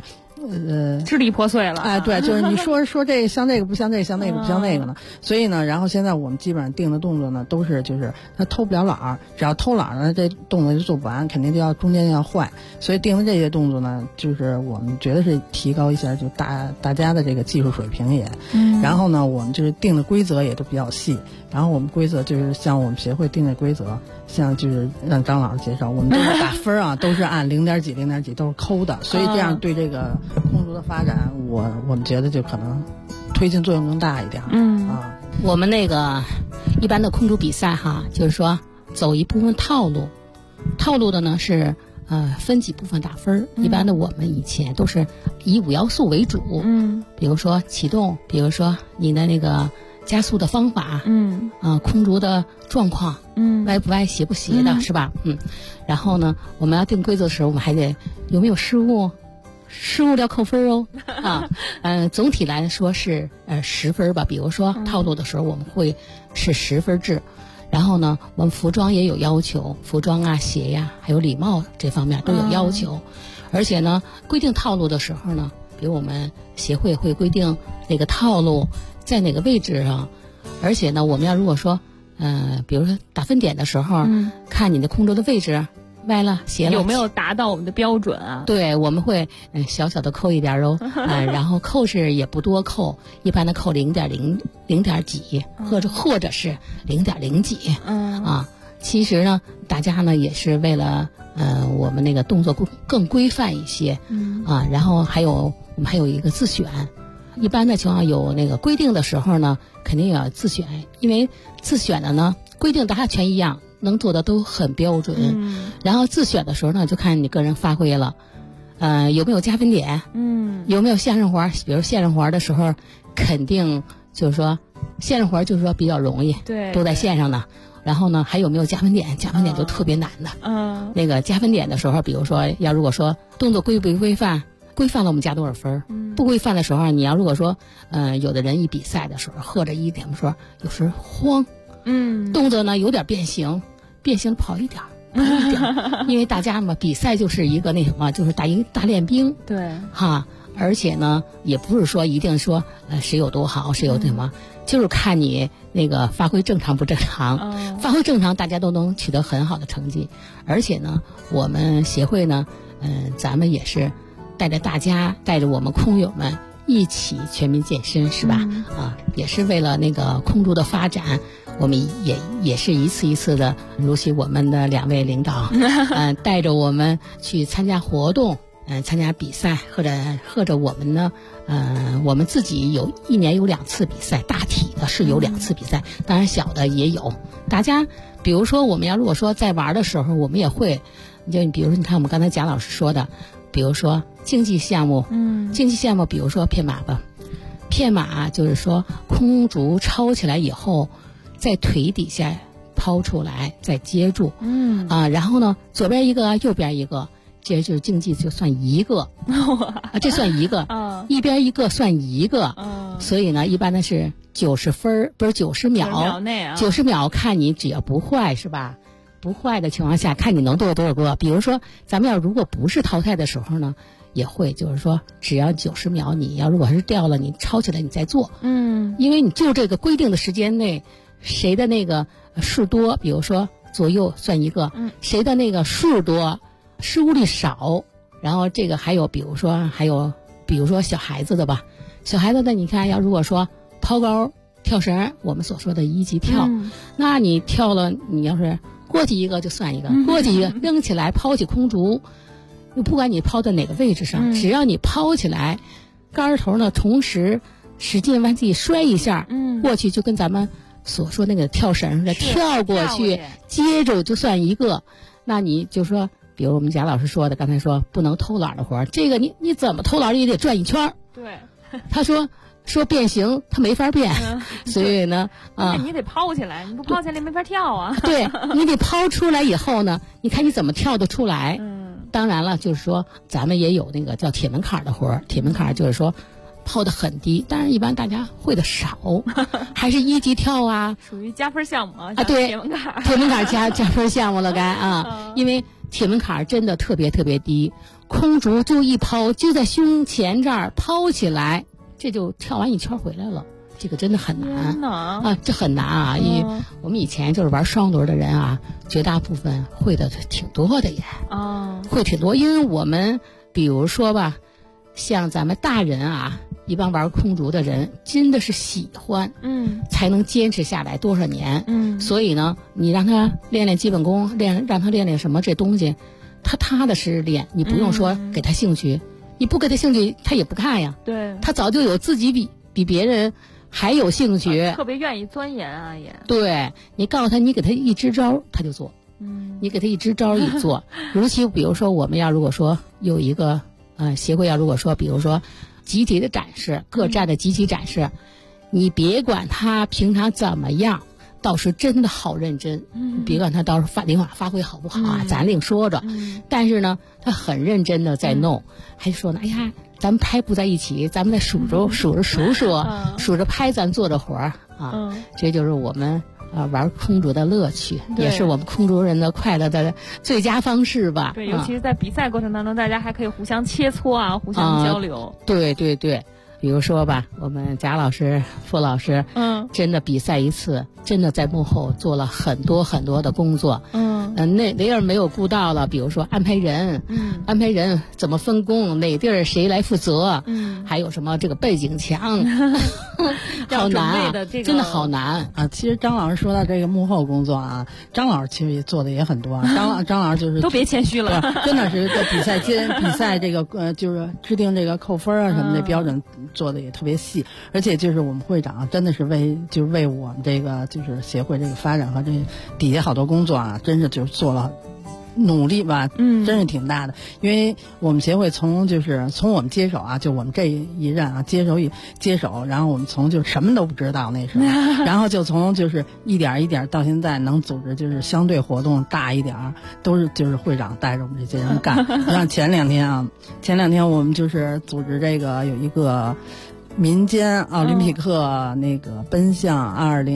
支离破碎了。 对，就是你说这个像这个不像这个，像那个不像那个呢。所以呢，然后现在我们基本上定的动作呢，都是就是他偷不了懒儿，只要偷懒儿呢，这动作就做不完，肯定就要中间要坏。所以定的这些动作呢，就是我们觉得是提高一下就大家的这个技术水平也。然后呢，我们就是定的规则也都比较细。然后我们规则就是像我们协会定的规则，像就是让张老师介绍，我们这个打分啊，都是按0.几0.几都是抠的，所以这样对这个空竹的发展，我们觉得就可能推进作用更大一点。 我们那个一般的空竹比赛哈，就是说走一部分套路的呢是分几部分打分。一般的我们以前都是以5要素为主，比如说启动，比如说你的那个加速的方法，空竹的状况，歪不歪斜不斜的，是吧？然后呢，我们要定规则的时候，我们还得有没有失误要扣分哦。总体来说是10分吧。比如说套路的时候，我们会是10分制。然后呢，我们服装也有要求，服装啊、鞋呀，还有礼帽这方面都有要求。而且呢，规定套路的时候呢，比如我们协会会规定哪个套路在哪个位置上。而且呢，我们要如果说比如说打分点的时候，看你的空竹的位置歪了斜了， 有没有达到我们的标准啊？ 对，我们会小小的扣一点哦。然后扣是也不多扣，一般的扣0.0几，或者是0.0几。其实呢，大家呢也是为了我们那个动作更规范一些。然后我们还有一个自选。一般的情况有那个规定的时候呢，肯定要自选，因为自选的呢规定大家全一样，能做的都很标准。然后自选的时候呢，就看你个人发挥了，有没有加分点，有没有线上活，比如线上活的时候，肯定就是说线上活就是说比较容易， 对， 都在线上呢。然后呢，还有没有加分点？加分点就特别难的。那个加分点的时候，比如说如果说动作规不规范，规范了我们加多少分？不规范的时候，你要如果说有的人一比赛的时候，或者一点说有时慌，动作呢有点变形跑一点，因为大家嘛比赛就是一个那什么，就是大练兵， 对哈。而且呢，也不是说一定说谁有多好，谁有什么，就是看你那个发挥正常不正常。发挥正常，大家都能取得很好的成绩。而且呢，我们协会呢，咱们也是带着我们空友们一起全民健身，是吧？也是为了那个空竹的发展，我们也是一次一次的，如其我们的2位领导，带着我们去参加活动，参加比赛，或者我们呢，我们自己一年有2次比赛，大体的是有2次比赛，当然小的也有。大家比如说我们如果说在玩的时候，我们也会，就比如说你看我们刚才贾老师说的，比如说竞技项目，比如说骗马吧，骗马就是说空竹抄起来以后，在腿底下抛出来，再接住，然后呢左边一个，右边一个，这就是竞技就算1个，这算1个，一边1个算1个，所以呢一般的是90分，不是90秒内啊 ，90秒看你只要不坏，是吧？不坏的情况下，看你能多少个。比如说，咱们如果不是淘汰的时候呢，也会就是说，只要90秒，你如果是掉了，你抄起来你再做。因为你就这个规定的时间内，谁的那个数多，比如说左右算1个，谁的那个数多，失误率少，然后这个还有比如说小孩子的吧，小孩子的你看如果说抛高跳绳，我们所说的1级跳，那你跳了，你要是过去1个就算1个，过去1个扔起来抛起空竹，不管你抛在哪个位置上，只要你抛起来，杆头呢同时使劲往自己摔一下，过去就跟咱们所说那个跳绳似的，跳过去接着就算1个。那你就说，比如我们贾老师说的，刚才说不能偷懒的活，这个你怎么偷懒也得转一圈。 对， 他说变形，他没法变，所以呢， 你得抛起来，你不抛起来没法跳啊。 对，你得抛出来以后呢，你看你怎么跳得出来。当然了，就是说咱们也有那个叫铁门槛的活，铁门槛就是说抛得很低，但是一般大家会的少，还是1级跳啊， 属于加分项目啊。 对， 铁门槛加分项目了该啊，因为铁门槛真的特别特别低。 空竹就一抛，就在胸前这儿抛起来，这就跳完一圈回来了。这个真的很难啊，这很难啊！因为我们以前就是玩双轮的人啊，绝大部分会的挺多的也会挺多。因为我们比如说吧，像咱们大人啊，一般玩空竹的人真的是喜欢，才能坚持下来多少年，所以呢，你让他练练基本功，让他练练什么这东西，他踏踏实实练，你不用说给他兴趣，你不给他兴趣，他也不看呀。 对， 他早就有自己比别人还有兴趣， 特别愿意钻研啊也。 对，你告诉他，你给他一支招，他就做。你给他一支招一做，尤其比如说我们要如果说有一个协会要如果说比如说集体的展示，各站的集体展示，你别管他平常怎么样，倒是真的好认真，别管他到时候领导发挥好不好啊，咱另说着。但是呢，他很认真的在弄，还说呢，哎呀，咱们拍不在一起，咱们再数着拍，咱做着活儿啊。这就是我们玩空竹的乐趣，也是我们空竹人的快乐的最佳方式吧。 对，尤其是在比赛过程当中，大家还可以互相切磋啊，互相交流。 对对对。比如说吧，我们贾老师、傅老师，真的比赛一次，真的在幕后做了很多很多的工作，哪地儿没有顾到了，比如说安排人，怎么分工，哪地儿谁来负责，还有什么这个背景墙，好难啊，真的好难啊！其实张老师说到这个幕后工作啊，张老师其实也做的也很多，张老师就是都别谦虚了， 真的是在比赛这个就是制定这个扣分啊什么的标准。做的也特别细，而且就是我们会长真的是为我们这个就是协会这个发展和这底下好多工作啊，真是就做了努力吧，真是挺大的。因为我们协会从我们接手啊，就我们这一任啊接手，然后我们从就什么都不知道那时候，然后就从就是一点一点到现在能组织就是相对活动大一点，都是就是会长带着我们这些人干。像前两天我们就是组织这个有一个民间奥林匹克那个奔向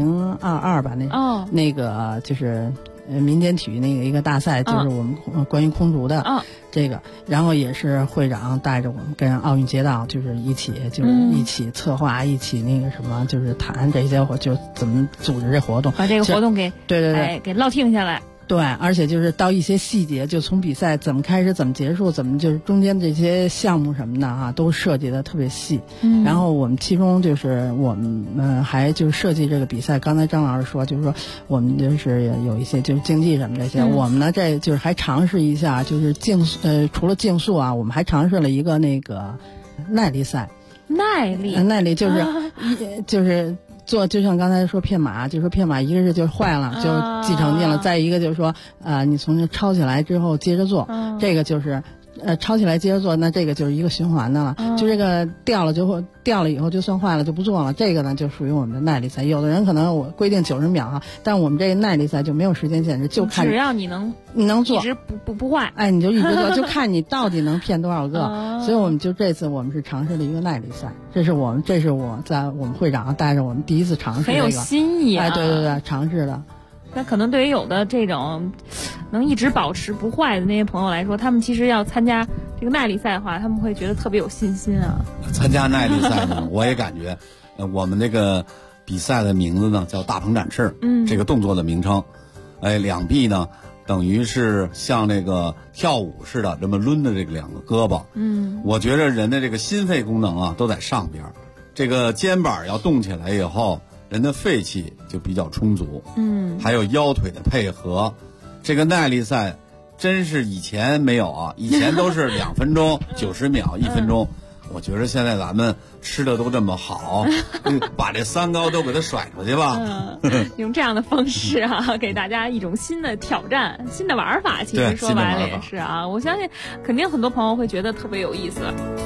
2022吧，那个就是民间体育那个一个大赛，就是我们关于空竹的这个，然后也是会长带着我们跟奥运街道就是一起策划，一起那个什么，就是谈这些就怎么组织这活动， 把这个活动给对给落定下来。 对，而且就是到一些细节，就从比赛怎么开始、怎么结束、怎么就是中间这些项目什么的啊，都设计的特别细。然后我们其中就是我们还就是设计这个比赛。刚才张老师说，就是说我们就是有一些就是竞技什么这些，我们呢这就是还尝试一下，就是除了竞速啊，我们还尝试了一个那个耐力赛。耐力就是做，就像刚才说骗马，就说骗马，一个是就是坏了就记成绩了，再一个就是说你从这抄起来之后接着做，这个就是抄起来接着做，那这个就是一个循环的了。就这个掉了以后就算坏了就不做了，这个呢就属于我们的耐力赛。有的人可能我规定90秒哈，但我们这个耐力赛就没有时间限制，就看只要你能做， 一直不坏， 你就一直做，就看你到底能骗多少个。所以我们就这次我们是尝试了一个耐力赛，这是我在我们会长带着我们第一次尝试这个， 很有新意啊！ 对对对，尝试的。 那可能对于有的这种能一直保持不坏的那些朋友来说，他们其实要参加这个耐力赛的话，他们会觉得特别有信心啊。 参加耐力赛呢，我也感觉，我们这个比赛的名字呢叫大鹏展翅，这个动作的名称，两臂呢等于是像那个跳舞似的这么抡着这个两个胳膊，我觉得人的这个心肺功能啊都在上边，这个肩膀要动起来以后。人的肺气就比较充足，还有腰腿的配合，这个耐力赛真是以前没有啊，以前都是2分钟、90秒、1分钟。我觉得现在咱们吃的都这么好，把这3高都给它甩出去吧。 用这样的方式啊，给大家一种新的挑战、新的玩法。其实说白了也是啊，我相信肯定很多朋友会觉得特别有意思。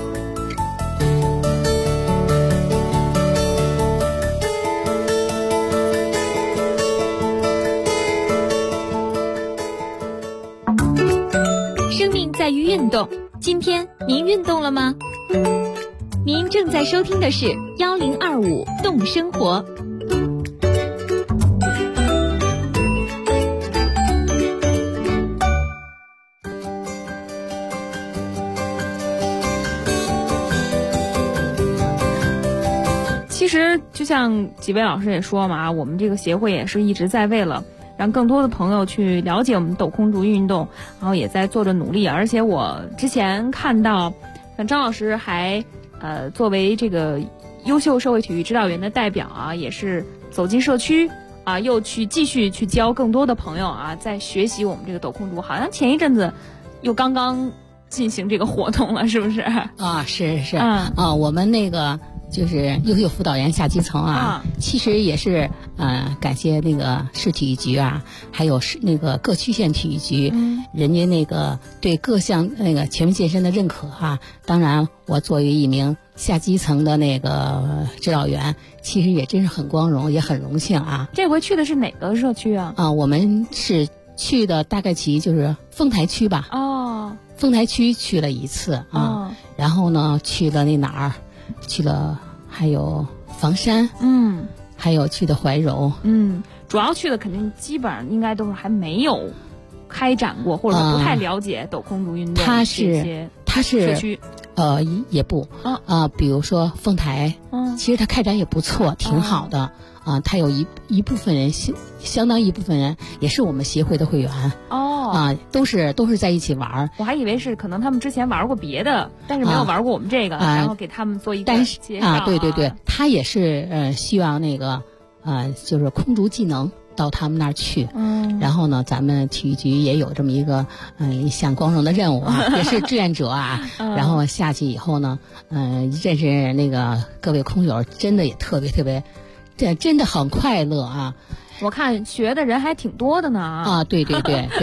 在于运动，今天您运动了吗？您正在收听的是1025动生活。 实就像几位老师也说嘛，我们这个协会也是一直在为了让更多的朋友去了解我们抖空竹运动，然后也在做着努力。而且我之前看到，像张老师还作为这个优秀社会体育指导员的代表啊，也是走进社区啊，又去继续去教更多的朋友啊，在学习我们这个抖空竹。好像前一阵子又刚刚进行这个活动了，是不是？ 啊，是我们那个就是优秀辅导员下基层啊，其实也是感谢那个市体育局啊，还有是那个各区县体育局，人家那个对各项那个全民健身的认可啊。当然，我作为一名下基层的那个指导员，其实也真是很光荣，也很荣幸啊。 这回去的是哪个社区啊？ 我们是去的大概其就是丰台区吧。 哦， 丰台区去了一次啊，然后呢去了那哪儿？去了还有房山，还有去的怀柔， 主要去的肯定基本上应该都是还没有开展过，或者说不太了解抖空竹运动它是社区， 也不比如说丰台，其实它开展也不错，挺好的它有一部分人相当一部分人也是我们协会的会员都是在一起玩。 我还以为是可能他们之前玩过别的，但是没有玩过我们这个，然后给他们做一个介绍对，他也是希望那个就是空竹技能到他们那儿去，然后呢，咱们体育局也有这么一个一项光荣的任务啊，也是志愿者啊，然后下去以后呢，认识那个各位空友，真的也特别，真的很快乐啊。 我看学的人还挺多的呢对待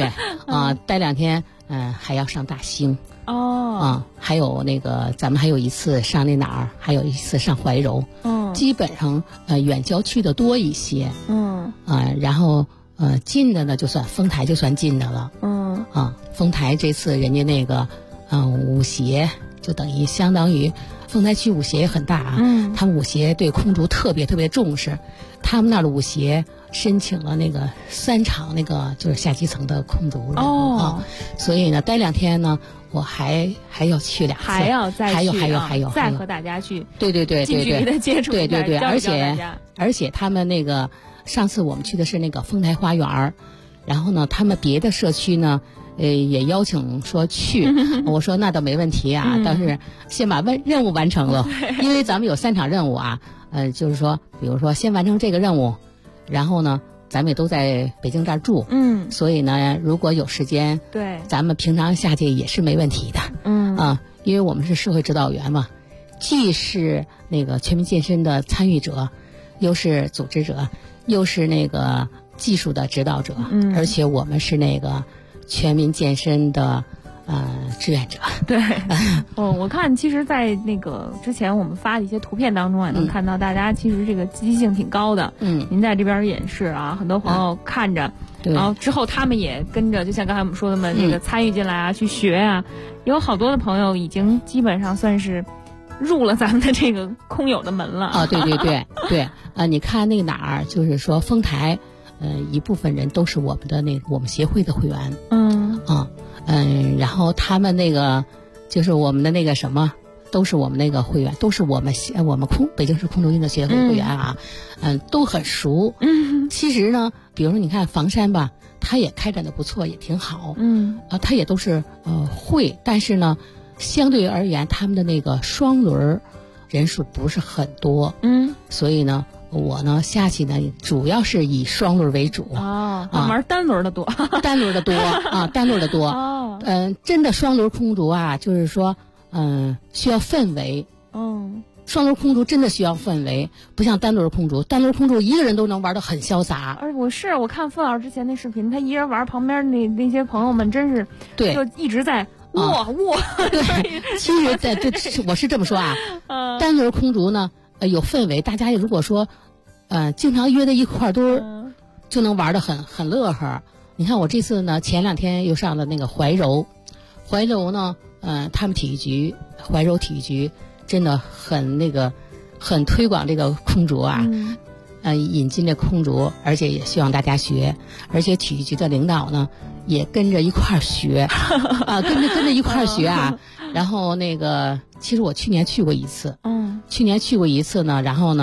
2天，还要上大兴还有那个咱们还有一次上那哪儿，还有一次上怀柔，基本上远郊区的多一些，然后近的呢就算丰台就算近的了，丰台这次人家那个舞协就相当于丰台区舞协也很大啊，他们舞协对空竹特别重视，他们那儿的舞协申请了那个3场那个就是下基层的空竹所以呢待2天呢，我还要去2次， 还要再去还有再和大家去对近距离的接触一下， 而且他们那个上次我们去的是那个丰台花园，然后呢他们别的社区呢也邀请说去，我说那倒没问题啊，但是先把任务完成了，因为咱们有3场任务啊，就是说比如说先完成这个任务，然后呢咱们也都在北京这儿住，所以呢如果有时间， 对， 咱们平常下去也是没问题的，因为我们是社会指导员嘛，既是那个全民健身的参与者，又是组织者，又是那个技术的指导者，而且我们是那个全民健身的志愿者。 对，我看其实在那个之前我们发的一些图片当中也能看到大家其实这个积极性挺高的，您在这边也是啊，很多朋友看着，然后之后他们也跟着，就像刚才我们说的嘛，这个参与进来啊，去学啊，有好多的朋友已经基本上算是入了咱们的这个空友的门了。 对，你看那哪儿，就是说丰台一部分人都是我们的我们协会的会员，然后他们那个就是我们的那个什么，都是我们那个会员，都是我们北京市空竹运动协会会员啊，都很熟。其实呢，比如说你看房山吧，他也开展的不错，也挺好。他也都是会，但是呢，相对而言，他们的那个双轮人数不是很多。所以呢。我呢下去呢，主要是以双轮为主玩单轮的多， 单轮的多。真的双轮空竹啊，就是说，需要氛围。双轮空竹真的需要氛围，不像单轮空竹。单轮空竹一个人都能玩得很潇洒。 我看傅老师之前那视频，他一人玩，旁边那些朋友们真是就一直在握。 对，其实我是这么说啊，单轮空竹呢。有氛围，大家如果说，经常约在一块儿就能玩得很乐呵。你看我这次呢，前2天又上了那个怀柔呢，他们怀柔体育局真的很推广这个空竹啊，引进这空竹，而且也希望大家学，而且体育局的领导呢也跟着一块儿学，跟着一块儿学啊。然后那个，其实我去年去过一次，呢，然后呢，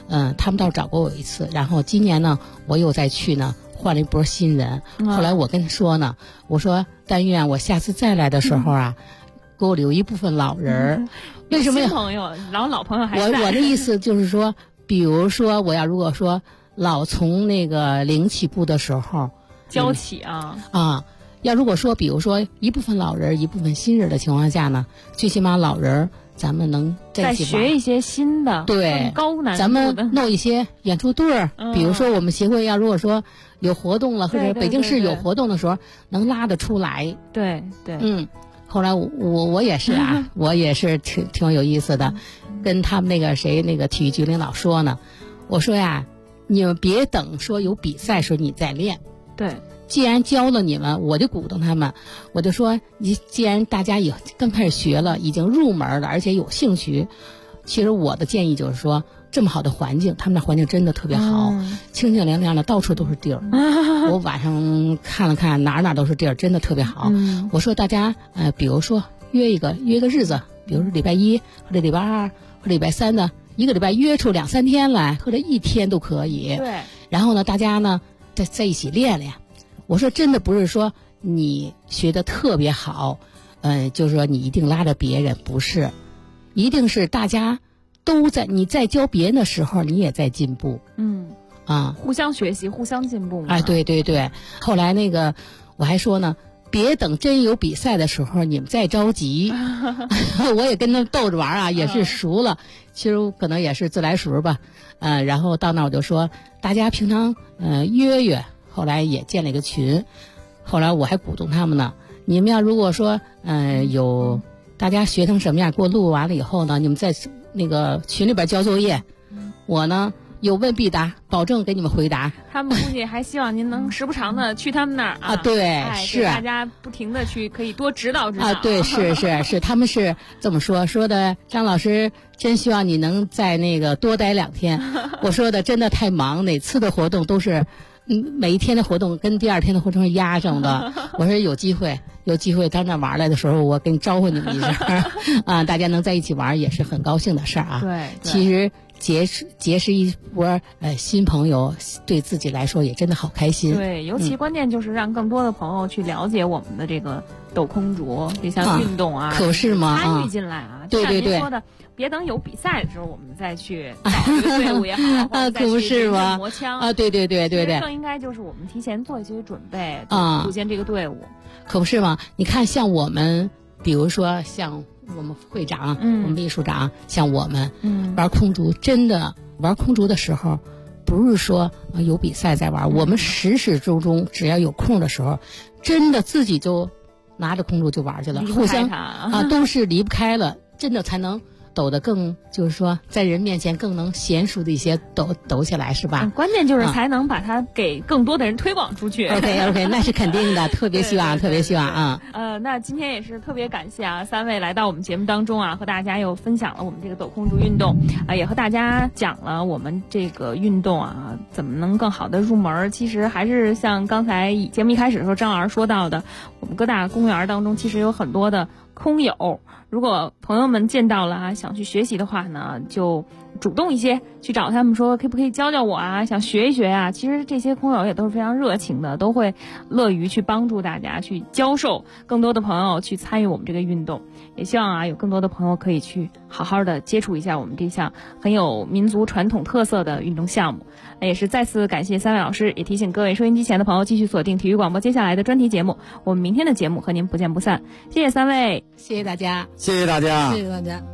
他们倒是找过我一次，然后今年呢我又再去呢，换了一波新人。后来我跟他说呢，我说但愿我下次再来的时候啊，给我留一部分老人。为什么呀？ 新朋友，老朋友还在。 我的意思就是说，比如说我要如果说老从那个零起步的时候教起啊。 要如果说比如说一部分老人一部分新人的情况下呢，最起码老人咱们能再学一些新的， 对， 高难度的， 咱们弄一些演出队儿，比如说我们协会要如果说有活动了，或者北京市有活动的时候，能拉得出来。 对。 后来我也是啊，我也是挺有意思的，跟他们那个体育局领导说呢，我说呀，你们别等说有比赛时候你再练。 对。 既然教了你们，我就鼓动他们，我就说既然大家也刚开始学了，已经入门了，而且有兴趣，其实我的建议就是说，这么好的环境，他们那环境真的特别好，清清凉凉的，到处都是地儿。我晚上看了看，哪都是地儿，真的特别好。我说大家比如说约个日子，比如说礼拜一或者礼拜二或者礼拜三的一个礼拜约出2-3天来，或者1天都可以。 对。 然后呢，大家呢在一起练练。我说真的不是说你学得特别好，就是说你一定拉着别人，不是，一定是大家都在，你在教别人的时候，你也在进步。 互相学习，互相进步嘛。 对。后来我还说呢，别等真有比赛的时候你们再着急。我也跟他们逗着玩啊，也是熟了，其实可能也是自来熟吧。然后到那我就说大家平常约。后来也建了一个群，后来我还鼓动他们呢，你们要如果说有大家学成什么样，给我录完了以后呢，你们在那个群里边交作业，我呢有问必答，保证给你们回答。 他们估计还希望您能时不常的去他们那儿啊。 对，是大家不停的去，可以多指导指导。 对，是，他们是这么说的。张老师真希望你能在那个多待2天。我说的真的太忙，哪次的活动都是。每一天的活动跟第2天的活动是压上的。我说有机会到那玩来的时候，我给你招呼你们一声啊，大家能在一起玩也是很高兴的事儿啊。 对， 其实结识一波新朋友，对自己来说也真的好开心。 对，尤其关键就是让更多的朋友去了解我们的这个斗空竹这项运动啊， 可是吗？ 参与进来啊。 对。 像您说的，别等有比赛的时候我们再去找这个队伍也好，或者再去磨枪啊。对。 更应该就是我们提前做一些准备，组建这个队伍。 可不是吗？你看，像我们，比如说像我们会长、我们秘书长，像我们玩空竹，真的玩空竹的时候，不是说有比赛在玩，我们始终只要有空的时候，真的自己就拿着空竹就玩去了，互相都是离不开了，真的才能抖得更，就是说在人面前更能娴熟的一些抖起来，是吧？ 关键就是才能把它给更多的人推广出去。 OK， 那是肯定的，特别希望啊。 那今天也是特别感谢啊，3位来到我们节目当中啊，和大家又分享了我们这个斗空竹运动啊，也和大家讲了我们这个运动啊怎么能更好的入门。其实还是像刚才节目一开始的时候张老师说到的，我们各大公园当中其实有很多的空友，如果朋友们见到了想去学习的话呢，就主动一些去找他们说可不可以教我啊，想学一学啊。其实这些空友也都是非常热情的，都会乐于去帮助大家，去教授更多的朋友去参与我们这个运动。也希望有更多的朋友可以去好好的接触一下我们这项很有民族传统特色的运动项目。也是再次感谢3位老师，也提醒各位收音机前的朋友继续锁定体育广播接下来的专题节目，我们明天的节目和您不见不散。谢谢3位， 谢谢大家， 谢谢大家， 谢谢大家。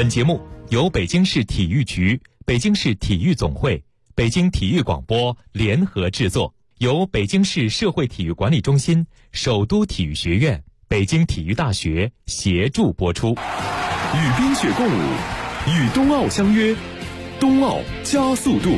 本节目由北京市体育局、北京市体育总会、北京体育广播联合制作，由北京市社会体育管理中心、首都体育学院、北京体育大学协助播出。 与冰雪共舞，与冬奥相约，冬奥加速度。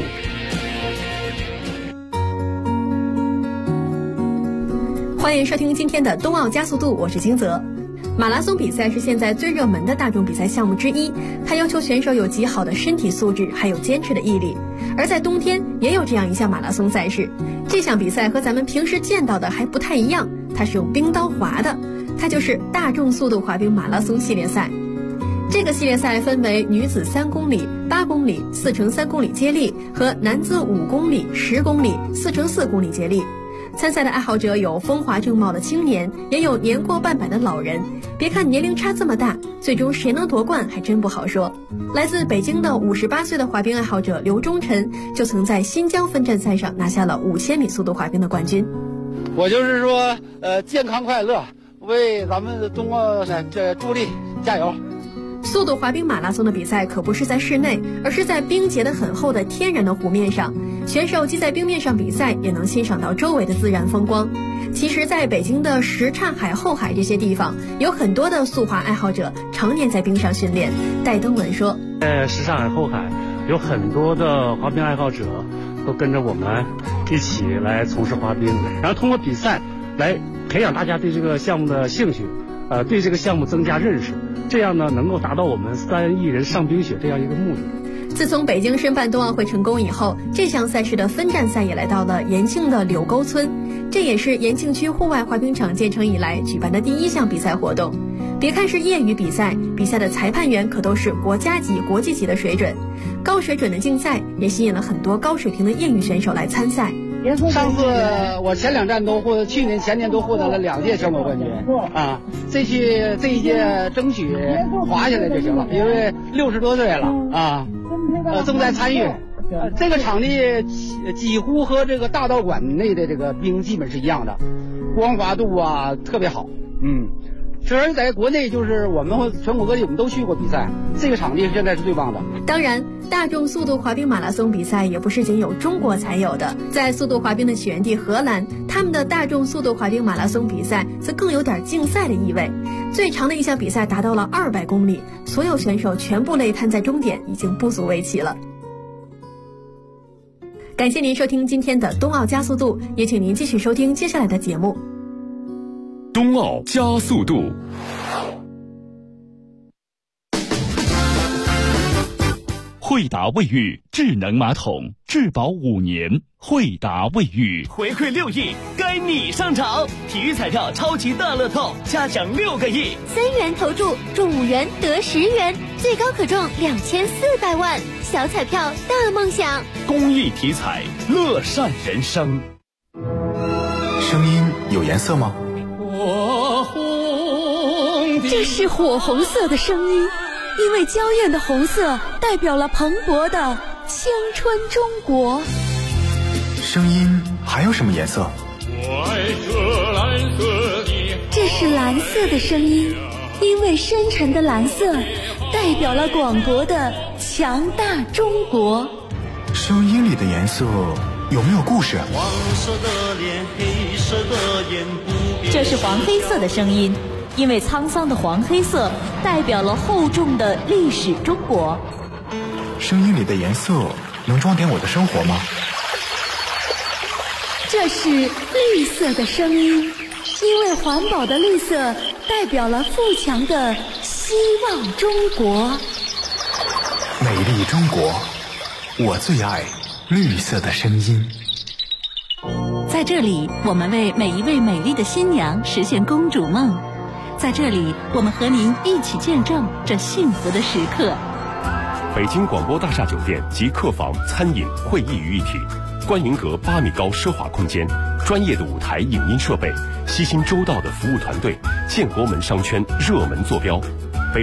欢迎收听今天的冬奥加速度，我是金泽。马拉松比赛是现在最热门的大众比赛项目之一，它要求选手有极好的身体素质，还有坚持的毅力。而在冬天也有这样一项马拉松赛事，这项比赛和咱们平时见到的还不太一样，它是用冰刀划的，它就是大众速度滑冰马拉松系列赛。这个系列赛分为女子3公里、8公里、4×3公里接力和男子5公里、10公里、4×4公里接力。参赛的爱好者有风华正茂的青年，也有年过半百的老人。别看年龄差这么大，最终谁能夺冠还真不好说。来自北京的58岁的滑冰爱好者刘忠臣，就曾在新疆分站赛上拿下了5000米速度滑冰的冠军。 我就是说，健康快乐，为咱们冬奥这助力，加油！ 速度滑冰马拉松的比赛可不是在室内，而是在冰结得很厚的天然的湖面上。选手既在冰面上比赛，也能欣赏到周围的自然风光。其实在北京的什刹海、后海这些地方，有很多的速滑爱好者常年在冰上训练。戴登文说， 什刹海、后海有很多的滑冰爱好者都跟着我们一起来从事滑冰，然后通过比赛来培养大家对这个项目的兴趣，对这个项目增加认识，这样呢能够达到我们3亿人上冰雪这样一个目的。 自从北京申办冬奥会成功以后，这项赛事的分站赛也来到了延庆的柳沟村，这也是延庆区户外滑冰场建成以来举办的第1项比赛活动。别看是业余比赛，比赛的裁判员可都是国家级、国际级的水准。高水准的竞赛也吸引了很多高水平的业余选手来参赛。 上次我前2站去年、前年都获得了2届全国冠军啊！这一届争取滑下来就行了，因为60多岁了啊，正在参与。这个场地几乎和这个大道馆内的这个冰基本是一样的，光滑度啊特别好，虽然在国内就是我们全国各地我们都去过比赛，这个场地现在是最棒的。 当然，大众速度滑冰马拉松比赛也不是仅有中国才有的，在速度滑冰的起源地荷兰，他们的大众速度滑冰马拉松比赛则更有点竞赛的意味。最长的一项比赛达到了200公里，所有选手全部累瘫在终点，已经不足为奇了。感谢您收听今天的冬奥加速度，也请您继续收听接下来的节目。 冬奥加速度。惠达卫浴智能马桶，质保5年。惠达卫浴回馈6亿，该你上场！体育彩票超级大乐透，加奖6个亿 ，3元投注中5元得10元，最高可中2400万，小彩票大梦想。 公益体彩，乐善人生。 声音有颜色吗？ 这是火红色的声音，因为娇艳的红色代表了蓬勃的青春中国。 声音还有什么颜色？ 这是蓝色的声音，因为深沉的蓝色代表了广博的强大中国。 声音里的颜色有没有故事？ 黄色的脸，黑色的眼，不变。 这是黄黑色的声音，因为沧桑的黄黑色代表了厚重的历史中国。 声音里的颜色能装点我的生活吗？ 这是绿色的声音，因为环保的绿色代表了富强的希望中国。 美丽中国，我最爱绿色的声音。 在这里，我们为每一位美丽的新娘实现公主梦。在这里，我们和您一起见证这幸福的时刻。 北京广播大厦酒店及客房、餐饮、会议于一体，观云阁8米高奢华空间，专业的舞台影音设备，悉心周到的服务团队，建国门商圈热门坐标。